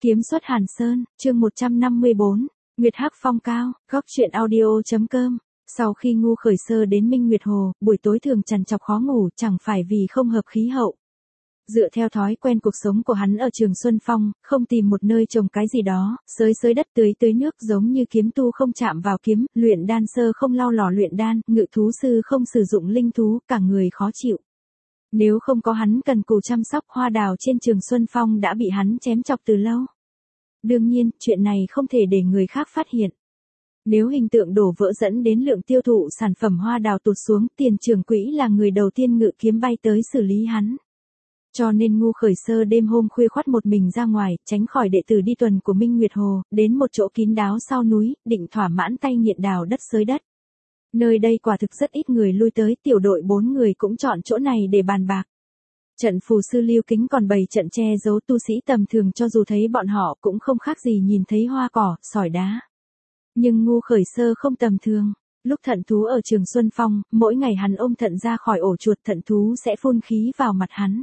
Kiếm xuất Hàn Sơn, chương 154, Nguyệt Hắc Phong Cao, góc truyện audio.com. Sau khi Ngu Khởi Sơ đến Minh Nguyệt Hồ, buổi tối thường trằn trọc khó ngủ, chẳng phải vì không hợp khí hậu. Dựa theo thói quen cuộc sống của hắn ở Trường Xuân Phong, không tìm một nơi trồng cái gì đó, xới đất tưới nước giống như kiếm tu không chạm vào kiếm, luyện đan sơ không lau lò luyện đan, ngự thú sư không sử dụng linh thú, cả người khó chịu. Nếu không có hắn cần cù chăm sóc, hoa đào trên Trường Xuân Phong đã bị hắn chém chọc từ lâu. Đương nhiên, chuyện này không thể để người khác phát hiện. Nếu hình tượng đổ vỡ dẫn đến lượng tiêu thụ sản phẩm hoa đào tụt xuống, Tiền Trưởng Quỹ là người đầu tiên ngự kiếm bay tới xử lý hắn. Cho nên Ngu Khởi Sơ đêm hôm khuya khoắt một mình ra ngoài, tránh khỏi đệ tử đi tuần của Minh Nguyệt Hồ, đến một chỗ kín đáo sau núi, định thỏa mãn tay nghiện đào đất xới đất. Nơi đây quả thực rất ít người lui tới, tiểu đội 4 người cũng chọn chỗ này để bàn bạc. Trận phù sư Lưu Kính còn bày trận che giấu tu sĩ tầm thường, cho dù thấy bọn họ cũng không khác gì nhìn thấy hoa cỏ, sỏi đá. Nhưng Ngu Khởi Sơ không tầm thường. Lúc thận thú ở Trường Xuân Phong, mỗi ngày hắn ôm thận ra khỏi ổ chuột, thận thú sẽ phun khí vào mặt hắn.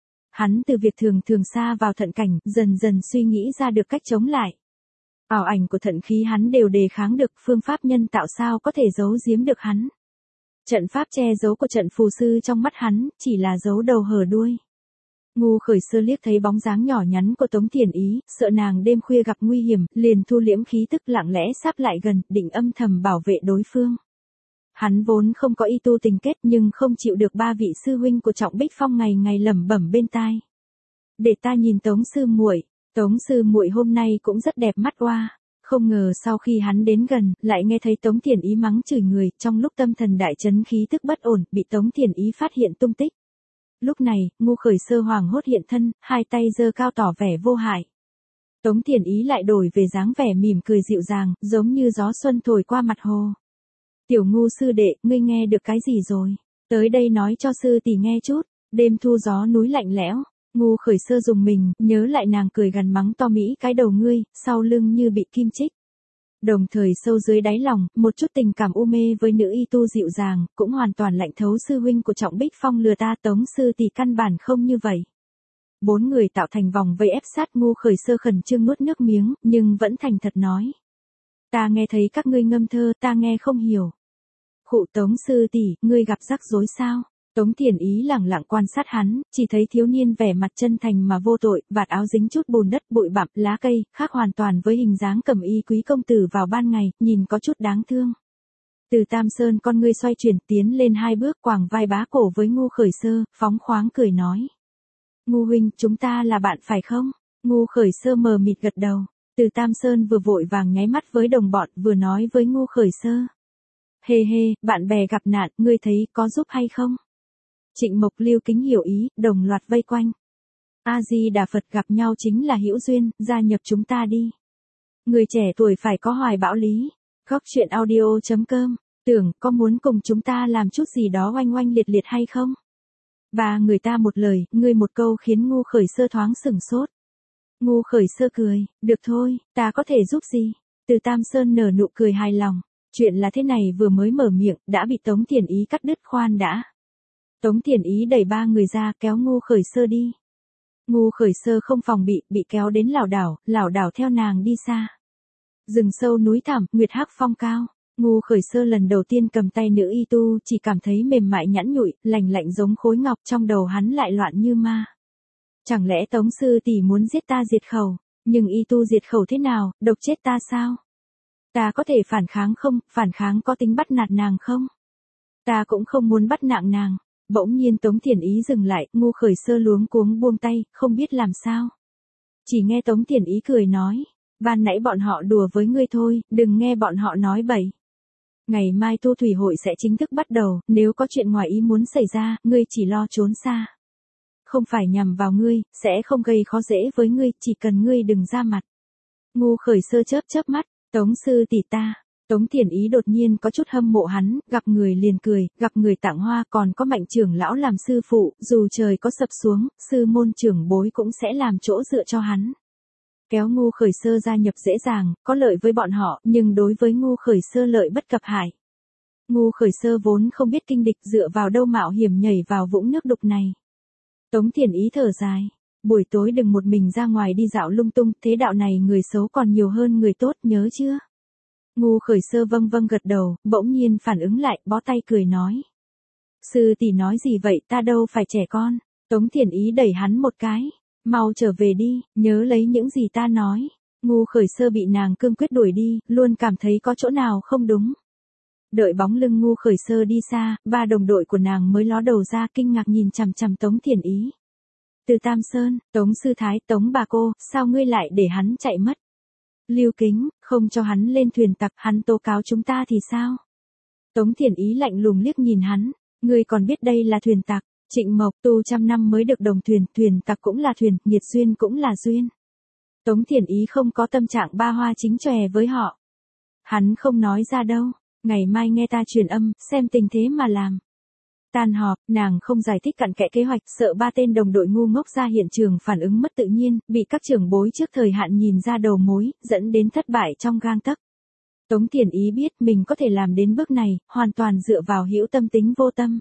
Hắn từ việc thường xa vào thận cảnh, dần dần suy nghĩ ra được cách chống lại. Ảo ảnh của thận khí hắn đều đề kháng được, phương pháp nhân tạo sao có thể giấu giếm được hắn. Trận pháp che giấu của trận phù sư trong mắt hắn, chỉ là giấu đầu hở đuôi. Ngu Khởi Sơ liếc thấy bóng dáng nhỏ nhắn của Tống Thiển Ý, sợ nàng đêm khuya gặp nguy hiểm, liền thu liễm khí tức lặng lẽ sáp lại gần, định âm thầm bảo vệ đối phương. Hắn vốn không có y tu tình kết, nhưng không chịu được ba vị sư huynh của Trọng Bích Phong ngày ngày lẩm bẩm bên tai. Để ta nhìn Tống sư muội, Tống sư muội hôm nay cũng rất đẹp mắt oa. Không ngờ sau khi hắn đến gần, lại nghe thấy Tống Thiển Ý mắng chửi người, trong lúc tâm thần đại chấn khí tức bất ổn, bị Tống Thiển Ý phát hiện tung tích. Lúc này, Ngu Khởi Sơ hoảng hốt hiện thân, hai tay giơ cao tỏ vẻ vô hại. Tống Thiển Ý lại đổi về dáng vẻ mỉm cười dịu dàng, giống như gió xuân thổi qua mặt hồ. Tiểu Ngu sư đệ, ngươi nghe được cái gì rồi? Tới đây nói cho sư tỷ nghe chút. Đêm thu gió núi lạnh lẽo. Ngu Khởi Sơ dùng mình, nhớ lại nàng cười gằn mắng to Mỹ cái đầu ngươi, sau lưng như bị kim chích. Đồng thời sâu dưới đáy lòng, một chút tình cảm u mê với nữ y tu dịu dàng, cũng hoàn toàn lạnh thấu. Sư huynh của Trọng Bích Phong lừa ta, Tống sư tỷ căn bản không như vậy. 4 người tạo thành vòng vây ép sát. Ngu Khởi Sơ khẩn trương nuốt nước miếng, nhưng vẫn thành thật nói. Ta nghe thấy các ngươi ngâm thơ, ta nghe không hiểu. Khụ Tống sư tỷ, ngươi gặp rắc rối sao? Tống Thiển Ý lẳng lặng quan sát hắn, chỉ thấy thiếu niên vẻ mặt chân thành mà vô tội, vạt áo dính chút bùn đất, bụi bặm, lá cây, khác hoàn toàn với hình dáng cẩm y quý công tử vào ban ngày, nhìn có chút đáng thương. Từ Tam Sơn con ngươi xoay chuyển, tiến lên 2 bước, quàng vai bá cổ với Ngu Khởi Sơ, phóng khoáng cười nói. Ngu huynh, chúng ta là bạn phải không? Ngu Khởi Sơ mờ mịt gật đầu. Từ Tam Sơn vừa vội vàng nháy mắt với đồng bọn, vừa nói với Ngu Khởi Sơ. Hê hê, bạn bè gặp nạn, ngươi thấy có giúp hay không? Trịnh Mộc Lưu Kính hiểu ý, đồng loạt vây quanh. A Di Đà Phật, gặp nhau chính là hữu duyên, gia nhập chúng ta đi. Người trẻ tuổi phải có hoài bão lý. Góc truyện audio.com. Tưởng có muốn cùng chúng ta làm chút gì đó oanh oanh liệt liệt hay không? Ba người ta một lời, ngươi một câu khiến Ngu Khởi Sơ thoáng sửng sốt. Ngu Khởi Sơ cười, được thôi, ta có thể giúp gì? Từ Tam Sơn nở nụ cười hài lòng. Chuyện là thế này, vừa mới mở miệng, đã bị Tống Thiển Ý cắt đứt. Khoan đã. Tống Thiển Ý đẩy 3 người ra, kéo Ngu Khởi Sơ đi. Ngu Khởi Sơ không phòng bị kéo đến lảo đảo theo nàng đi xa. Rừng sâu núi thẳm, Nguyệt Hắc Phong Cao. Ngu Khởi Sơ lần đầu tiên cầm tay nữ y tu, chỉ cảm thấy mềm mại nhẵn nhụi, lành lạnh giống khối ngọc, trong đầu hắn lại loạn như ma. Chẳng lẽ Tống sư tỷ muốn giết ta diệt khẩu? Nhưng y tu diệt khẩu thế nào, độc chết ta sao? Ta có thể phản kháng không? Phản kháng có tính bắt nạt nàng không? Ta cũng không muốn bắt nặng nàng. Bỗng nhiên Tống Thiển Ý dừng lại, Ngu Khởi Sơ luống cuống buông tay, không biết làm sao. Chỉ nghe Tống Thiển Ý cười nói, ban nãy bọn họ đùa với ngươi thôi, đừng nghe bọn họ nói bậy. Ngày mai tu thủy hội sẽ chính thức bắt đầu, nếu có chuyện ngoài ý muốn xảy ra, ngươi chỉ lo trốn xa. Không phải nhằm vào ngươi, sẽ không gây khó dễ với ngươi, chỉ cần ngươi đừng ra mặt. Ngu Khởi Sơ chớp mắt, Tống sư tỷ ta. Tống Thiển Ý đột nhiên có chút hâm mộ hắn, gặp người liền cười, gặp người tặng hoa, còn có Mạnh trưởng lão làm sư phụ, dù trời có sập xuống, sư môn trưởng bối cũng sẽ làm chỗ dựa cho hắn. Kéo Ngu Khởi Sơ gia nhập dễ dàng, có lợi với bọn họ, nhưng đối với Ngu Khởi Sơ lợi bất cập hại. Ngu Khởi Sơ vốn không biết kinh địch, dựa vào đâu mạo hiểm nhảy vào vũng nước đục này. Tống Thiển Ý thở dài, Buổi tối đừng một mình ra ngoài đi dạo lung tung, thế đạo này người xấu còn nhiều hơn người tốt, nhớ chưa? Ngu Khởi Sơ vâng vâng gật đầu, bỗng nhiên phản ứng lại, bó tay cười nói. Sư tỷ nói gì vậy, ta đâu phải trẻ con. Tống Thiển Ý đẩy hắn một cái. Mau trở về đi, nhớ lấy những gì ta nói. Ngu Khởi Sơ bị nàng cương quyết đuổi đi, luôn cảm thấy có chỗ nào không đúng. Đợi bóng lưng Ngu Khởi Sơ đi xa, ba đồng đội của nàng mới ló đầu ra kinh ngạc nhìn chằm chằm Tống Thiển Ý. Từ Tam Sơn, Tống Sư Thái, Tống bà cô, sao ngươi lại để hắn chạy mất? Lưu Kính, không cho hắn lên thuyền tặc, hắn tố cáo chúng ta thì sao? Tống Thiển Ý lạnh lùng liếc nhìn hắn, ngươi còn biết đây là thuyền tặc, Trịnh Mộc tu 100 năm mới được đồng thuyền, thuyền tặc cũng là thuyền, nghiệt duyên cũng là duyên. Tống Thiển Ý không có tâm trạng ba hoa chính chòe với họ. Hắn không nói ra đâu, ngày mai nghe ta truyền âm, xem tình thế mà làm. Tan họp, nàng không giải thích cặn kẽ kế hoạch, sợ ba tên đồng đội ngu ngốc ra hiện trường phản ứng mất tự nhiên, bị các trưởng bối trước thời hạn nhìn ra đầu mối, dẫn đến thất bại trong gang tấc. Tống Thiển Ý biết mình có thể làm đến bước này, hoàn toàn dựa vào hữu tâm tính vô tâm.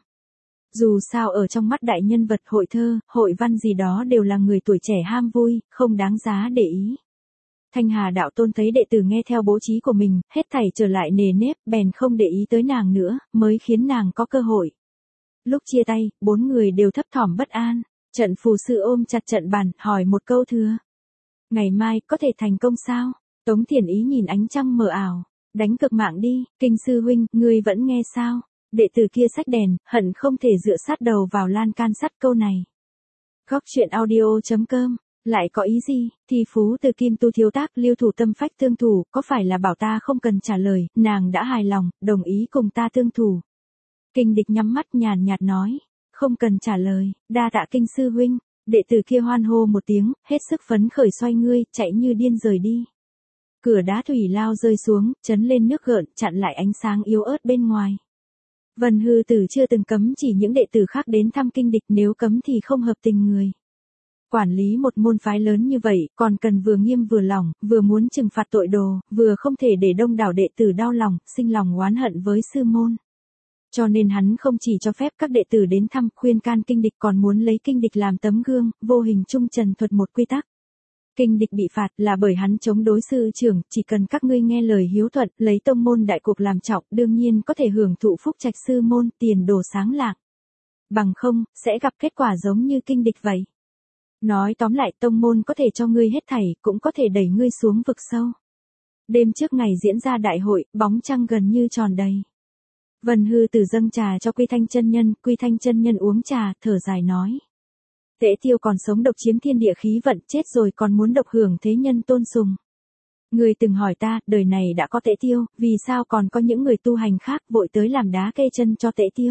Dù sao ở trong mắt đại nhân vật hội thơ, hội văn gì đó đều là người tuổi trẻ ham vui, không đáng giá để ý. Thanh Hà đạo tôn thấy đệ tử nghe theo bố trí của mình, hết thảy trở lại nề nếp, bèn không để ý tới nàng nữa, mới khiến nàng có cơ hội. Lúc chia tay, 4 người đều thấp thỏm bất an, trận phù sư ôm chặt trận bàn, hỏi một câu thừa. Ngày mai, có thể thành công sao? Tống Thiển Ý nhìn ánh trăng mờ ảo, đánh cực mạng đi, Kinh sư huynh, ngươi vẫn nghe sao? Đệ tử kia xách đèn, hận không thể dựa sát đầu vào lan can sắt câu này. Góc chuyện audio.com, lại có ý gì? Thi phú từ Kim Tu thiếu tác Lưu thủ tâm phách tương thủ, có phải là bảo ta không cần trả lời, nàng đã hài lòng, đồng ý cùng ta tương thủ. Kinh Địch nhắm mắt nhàn nhạt nói, không cần trả lời, đa tạ Kinh sư huynh. Đệ tử kia hoan hô một tiếng, hết sức phấn khởi xoay ngươi, chạy như điên rời đi. Cửa đá thủy lao rơi xuống, chấn lên nước gợn, chặn lại ánh sáng yếu ớt bên ngoài. Vân Hư Tử chưa từng cấm chỉ những đệ tử khác đến thăm Kinh Địch, nếu cấm thì không hợp tình người. Quản lý một môn phái lớn như vậy, còn cần vừa nghiêm vừa lỏng, vừa muốn trừng phạt tội đồ, vừa không thể để đông đảo đệ tử đau lòng, sinh lòng oán hận với sư môn. Cho nên hắn không chỉ cho phép các đệ tử đến thăm, khuyên can Kinh Địch, còn muốn lấy Kinh Địch làm tấm gương, vô hình trung trần thuật một quy tắc. Kinh Địch bị phạt là bởi hắn chống đối sư trưởng, chỉ cần các ngươi nghe lời hiếu thuận, lấy tông môn đại cuộc làm trọng, đương nhiên có thể hưởng thụ phúc trạch sư môn, tiền đồ sáng lạng. Bằng không, sẽ gặp kết quả giống như Kinh Địch vậy. Nói tóm lại, tông môn có thể cho ngươi hết thảy, cũng có thể đẩy ngươi xuống vực sâu. Đêm trước ngày diễn ra đại hội, bóng trăng gần như tròn đầy. Vân Hư Tử dâng trà cho Quy Thanh chân nhân uống trà, thở dài nói. Tễ Tiêu còn sống độc chiếm thiên địa khí vận, chết rồi còn muốn độc hưởng thế nhân tôn sùng. Người từng hỏi ta, đời này đã có Tễ Tiêu, vì sao còn có những người tu hành khác vội tới làm đá kê chân cho Tễ Tiêu?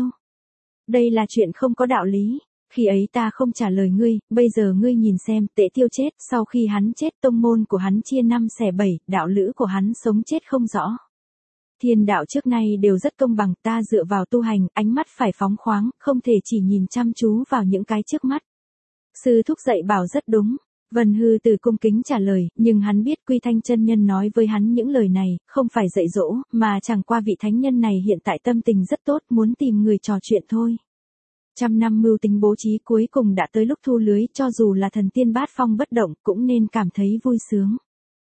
Đây là chuyện không có đạo lý. Khi ấy ta không trả lời ngươi, bây giờ ngươi nhìn xem, Tễ Tiêu chết, sau khi hắn chết tông môn của hắn chia 5 xẻ 7, đạo lữ của hắn sống chết không rõ. Thiên đạo trước nay đều rất công bằng, ta dựa vào tu hành, ánh mắt phải phóng khoáng, không thể chỉ nhìn chăm chú vào những cái trước mắt. Sư thúc dạy bảo rất đúng. Vân Hư Tử cung kính trả lời, nhưng hắn biết Quy Thanh chân nhân nói với hắn những lời này, không phải dạy dỗ, mà chẳng qua vị thánh nhân này hiện tại tâm tình rất tốt, muốn tìm người trò chuyện thôi. 100 năm mưu tính bố trí cuối cùng đã tới lúc thu lưới, cho dù là thần tiên bát phong bất động, cũng nên cảm thấy vui sướng.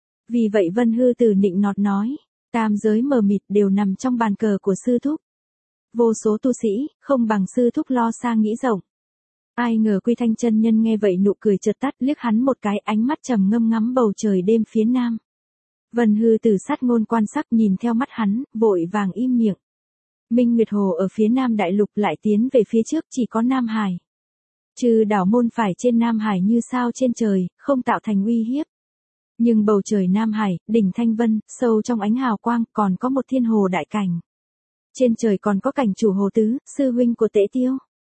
Vì vậy Vân Hư Tử nịnh nọt nói, tam giới mờ mịt đều nằm trong bàn cờ của sư thúc. Vô số tu sĩ, không bằng sư thúc lo xa nghĩ rộng. Ai ngờ Quy Thanh chân nhân nghe vậy nụ cười chợt tắt, liếc hắn một cái, ánh mắt trầm ngâm ngắm bầu trời đêm phía nam. Vân Hư Tử sát ngôn quan sắc nhìn theo mắt hắn, vội vàng im miệng. Minh Nguyệt Hồ ở phía nam đại lục lại tiến về phía trước, chỉ có Nam Hải. Trừ đảo môn phải trên Nam Hải như sao trên trời, không tạo thành uy hiếp. Nhưng bầu trời Nam Hải, đỉnh Thanh Vân, sâu trong ánh hào quang, còn có một thiên hồ đại cảnh. Trên trời còn có cảnh chủ Hồ Tứ, sư huynh của Tễ Tiêu.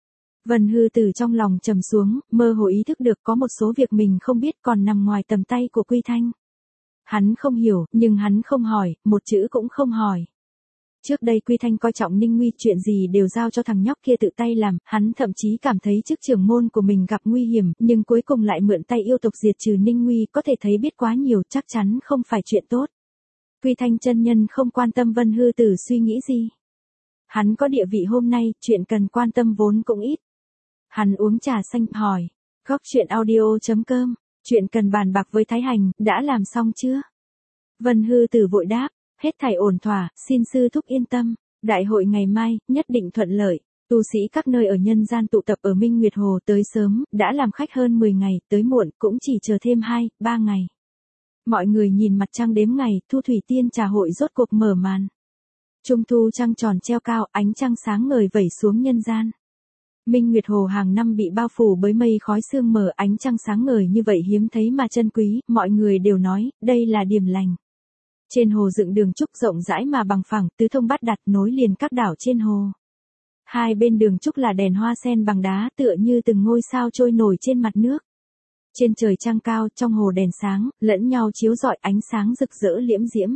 Vân Hư Tử trong lòng trầm xuống, mơ hồ ý thức được có một số việc mình không biết còn nằm ngoài tầm tay của Quy Thanh. Hắn không hiểu, nhưng hắn không hỏi, một chữ cũng không hỏi. Trước đây Quy Thanh coi trọng Ninh Nguy, chuyện gì đều giao cho thằng nhóc kia tự tay làm, hắn thậm chí cảm thấy chức trưởng môn của mình gặp nguy hiểm, nhưng cuối cùng lại mượn tay yêu tộc diệt trừ Ninh Nguy, có thể thấy biết quá nhiều, chắc chắn không phải chuyện tốt. Quy Thanh chân nhân không quan tâm Vân Hư Tử suy nghĩ gì. Hắn có địa vị hôm nay, chuyện cần quan tâm vốn cũng ít. Hắn uống trà xanh, hỏi, Góc truyện audio.com, chuyện cần bàn bạc với Thái Hành, đã làm xong chưa? Vân Hư Tử vội đáp, hết thảy ổn thỏa, xin sư thúc yên tâm, đại hội ngày mai, nhất định thuận lợi. Tu sĩ các nơi ở nhân gian tụ tập ở Minh Nguyệt Hồ, tới sớm, đã làm khách hơn 10 ngày, tới muộn, cũng chỉ chờ thêm 2-3 ngày. Mọi người nhìn mặt trăng đếm ngày, Thu Thủy Tiên trà hội rốt cuộc mở màn. Trung thu trăng tròn treo cao, ánh trăng sáng ngời vẩy xuống nhân gian. Minh Nguyệt Hồ hàng năm bị bao phủ bởi mây khói sương mờ, ánh trăng sáng ngời như vậy hiếm thấy mà chân quý, mọi người đều nói, đây là điểm lành. Trên hồ dựng đường trúc rộng rãi mà bằng phẳng, tứ thông bát đặt nối liền các đảo trên hồ. Hai bên đường trúc là đèn hoa sen bằng đá, tựa như từng ngôi sao trôi nổi trên mặt nước. Trên trời trăng cao, trong hồ đèn sáng, lẫn nhau chiếu rọi ánh sáng rực rỡ liễm diễm.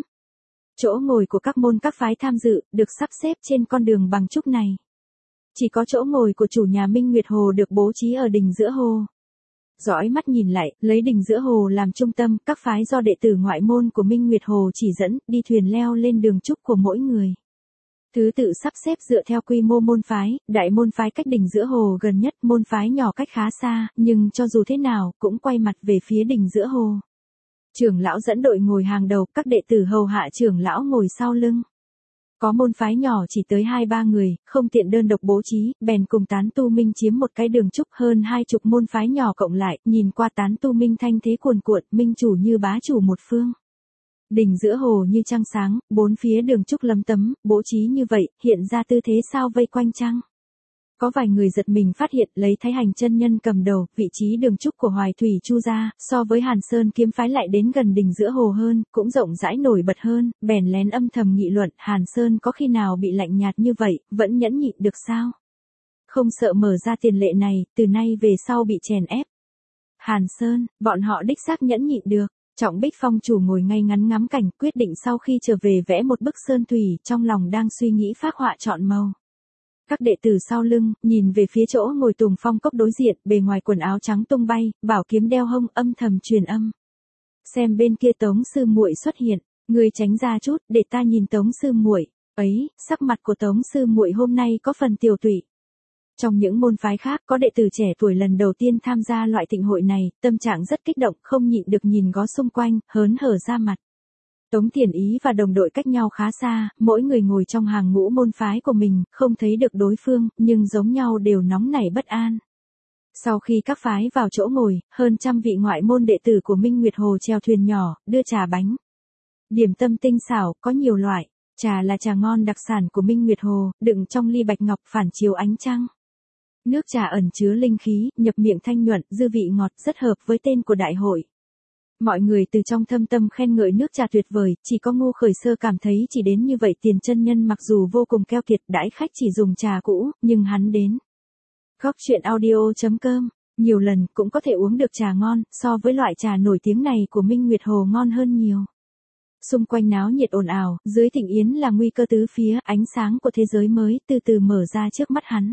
Chỗ ngồi của các môn các phái tham dự, được sắp xếp trên con đường bằng trúc này. Chỉ có chỗ ngồi của chủ nhà Minh Nguyệt Hồ được bố trí ở đỉnh giữa hồ. Dõi mắt nhìn lại, lấy đỉnh giữa hồ làm trung tâm, các phái do đệ tử ngoại môn của Minh Nguyệt Hồ chỉ dẫn, đi thuyền leo lên đường trúc của mỗi người. Thứ tự sắp xếp dựa theo quy mô môn phái, đại môn phái cách đỉnh giữa hồ gần nhất, môn phái nhỏ cách khá xa, nhưng cho dù thế nào, cũng quay mặt về phía đỉnh giữa hồ. Trưởng lão dẫn đội ngồi hàng đầu, các đệ tử hầu hạ trưởng lão ngồi sau lưng. Có môn phái nhỏ chỉ tới 2-3 người, không tiện đơn độc bố trí, bèn cùng tán tu minh chiếm một cái đường trúc, hơn 20 môn phái nhỏ cộng lại, nhìn qua tán tu minh thanh thế cuồn cuộn, minh chủ như bá chủ một phương. Đỉnh giữa hồ như trăng sáng, bốn phía đường trúc lấm tấm, bố trí như vậy, hiện ra tư thế sao vây quanh trăng. Có vài người giật mình phát hiện lấy Thái Hành chân nhân cầm đầu, vị trí đường trúc của Hoài Thủy Chu gia, so với Hàn Sơn kiếm phái lại đến gần đỉnh giữa hồ hơn, cũng rộng rãi nổi bật hơn, bèn lén âm thầm nghị luận, Hàn Sơn có khi nào bị lạnh nhạt như vậy, vẫn nhẫn nhịn được sao? Không sợ mở ra tiền lệ này, từ nay về sau bị chèn ép. Hàn Sơn, bọn họ đích xác nhẫn nhịn được. Trọng Bích Phong chủ ngồi ngay ngắn ngắm cảnh, quyết định sau khi trở về vẽ một bức sơn thủy, trong lòng đang suy nghĩ phác họa chọn màu. Các đệ tử sau lưng, nhìn về phía chỗ ngồi Tùng Phong Cốc đối diện, bề ngoài quần áo trắng tung bay, bảo kiếm đeo hông, âm thầm truyền âm. Xem bên kia Tống sư muội xuất hiện, người tránh ra chút, để ta nhìn Tống sư muội. Ấy, sắc mặt của Tống sư muội hôm nay có phần tiều tụy. Trong những môn phái khác, có đệ tử trẻ tuổi lần đầu tiên tham gia loại thịnh hội này, tâm trạng rất kích động, không nhịn được nhìn ngó xung quanh, hớn hở ra mặt. Tống Thiền Ý và đồng đội cách nhau khá xa, mỗi người ngồi trong hàng ngũ môn phái của mình, không thấy được đối phương, nhưng giống nhau đều nóng nảy bất an. Sau khi các phái vào chỗ ngồi, hơn 100 vị ngoại môn đệ tử của Minh Nguyệt Hồ chèo thuyền nhỏ, đưa trà bánh. Điểm tâm tinh xảo, có nhiều loại, trà là trà ngon đặc sản của Minh Nguyệt Hồ, đựng trong ly bạch ngọc phản chiếu ánh trăng. Nước trà ẩn chứa linh khí, nhập miệng thanh nhuận, dư vị ngọt, rất hợp với tên của đại hội. Mọi người từ trong thâm tâm khen ngợi nước trà tuyệt vời, chỉ có Ngô Khởi Sơ cảm thấy chỉ đến như vậy Tiền chân nhân mặc dù vô cùng keo kiệt đãi khách chỉ dùng trà cũ, nhưng hắn đến. Góc truyện audio.com, nhiều lần cũng có thể uống được trà ngon, so với loại trà nổi tiếng này của Minh Nguyệt Hồ ngon hơn nhiều. Xung quanh náo nhiệt ồn ào, dưới thịnh yến là nguy cơ tứ phía, ánh sáng của thế giới mới từ từ mở ra trước mắt hắn.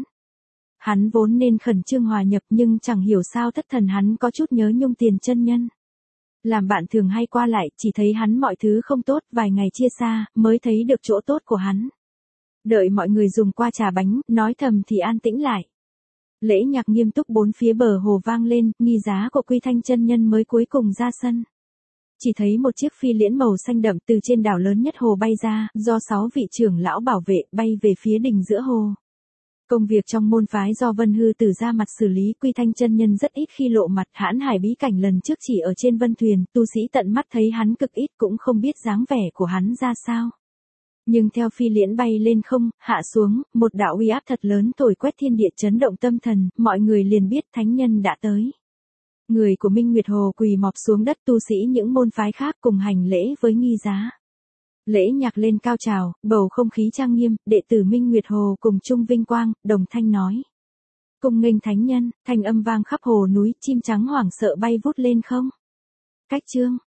Hắn vốn nên khẩn trương hòa nhập nhưng chẳng hiểu sao thất thần hắn có chút nhớ nhung Tiền chân nhân. Làm bạn thường hay qua lại, chỉ thấy hắn mọi thứ không tốt, vài ngày chia xa, mới thấy được chỗ tốt của hắn. Đợi mọi người dùng qua trà bánh, nói thầm thì an tĩnh lại. Lễ nhạc nghiêm túc bốn phía bờ hồ vang lên, nghi giá của Quy Thanh chân nhân mới cuối cùng ra sân. Chỉ thấy một chiếc phi liễn màu xanh đậm từ trên đảo lớn nhất hồ bay ra, do 6 vị trưởng lão bảo vệ, bay về phía đỉnh giữa hồ. Công việc trong môn phái do Vân Hư Tử ra mặt xử lý, Quy Thanh chân nhân rất ít khi lộ mặt, Hãn Hải bí cảnh lần trước chỉ ở trên vân thuyền, tu sĩ tận mắt thấy hắn cực ít cũng không biết dáng vẻ của hắn ra sao. Nhưng theo phi liễn bay lên không, hạ xuống, một đạo uy áp thật lớn thổi quét thiên địa chấn động tâm thần, mọi người liền biết thánh nhân đã tới. Người của Minh Nguyệt Hồ quỳ mọp xuống đất, tu sĩ những môn phái khác cùng hành lễ với nghi giá. Lễ nhạc lên cao trào, bầu không khí trang nghiêm, đệ tử Minh Nguyệt Hồ cùng chung vinh quang, đồng thanh nói. Cung nghênh thánh nhân, thanh âm vang khắp hồ núi, chim trắng hoảng sợ bay vút lên không. Cách chương.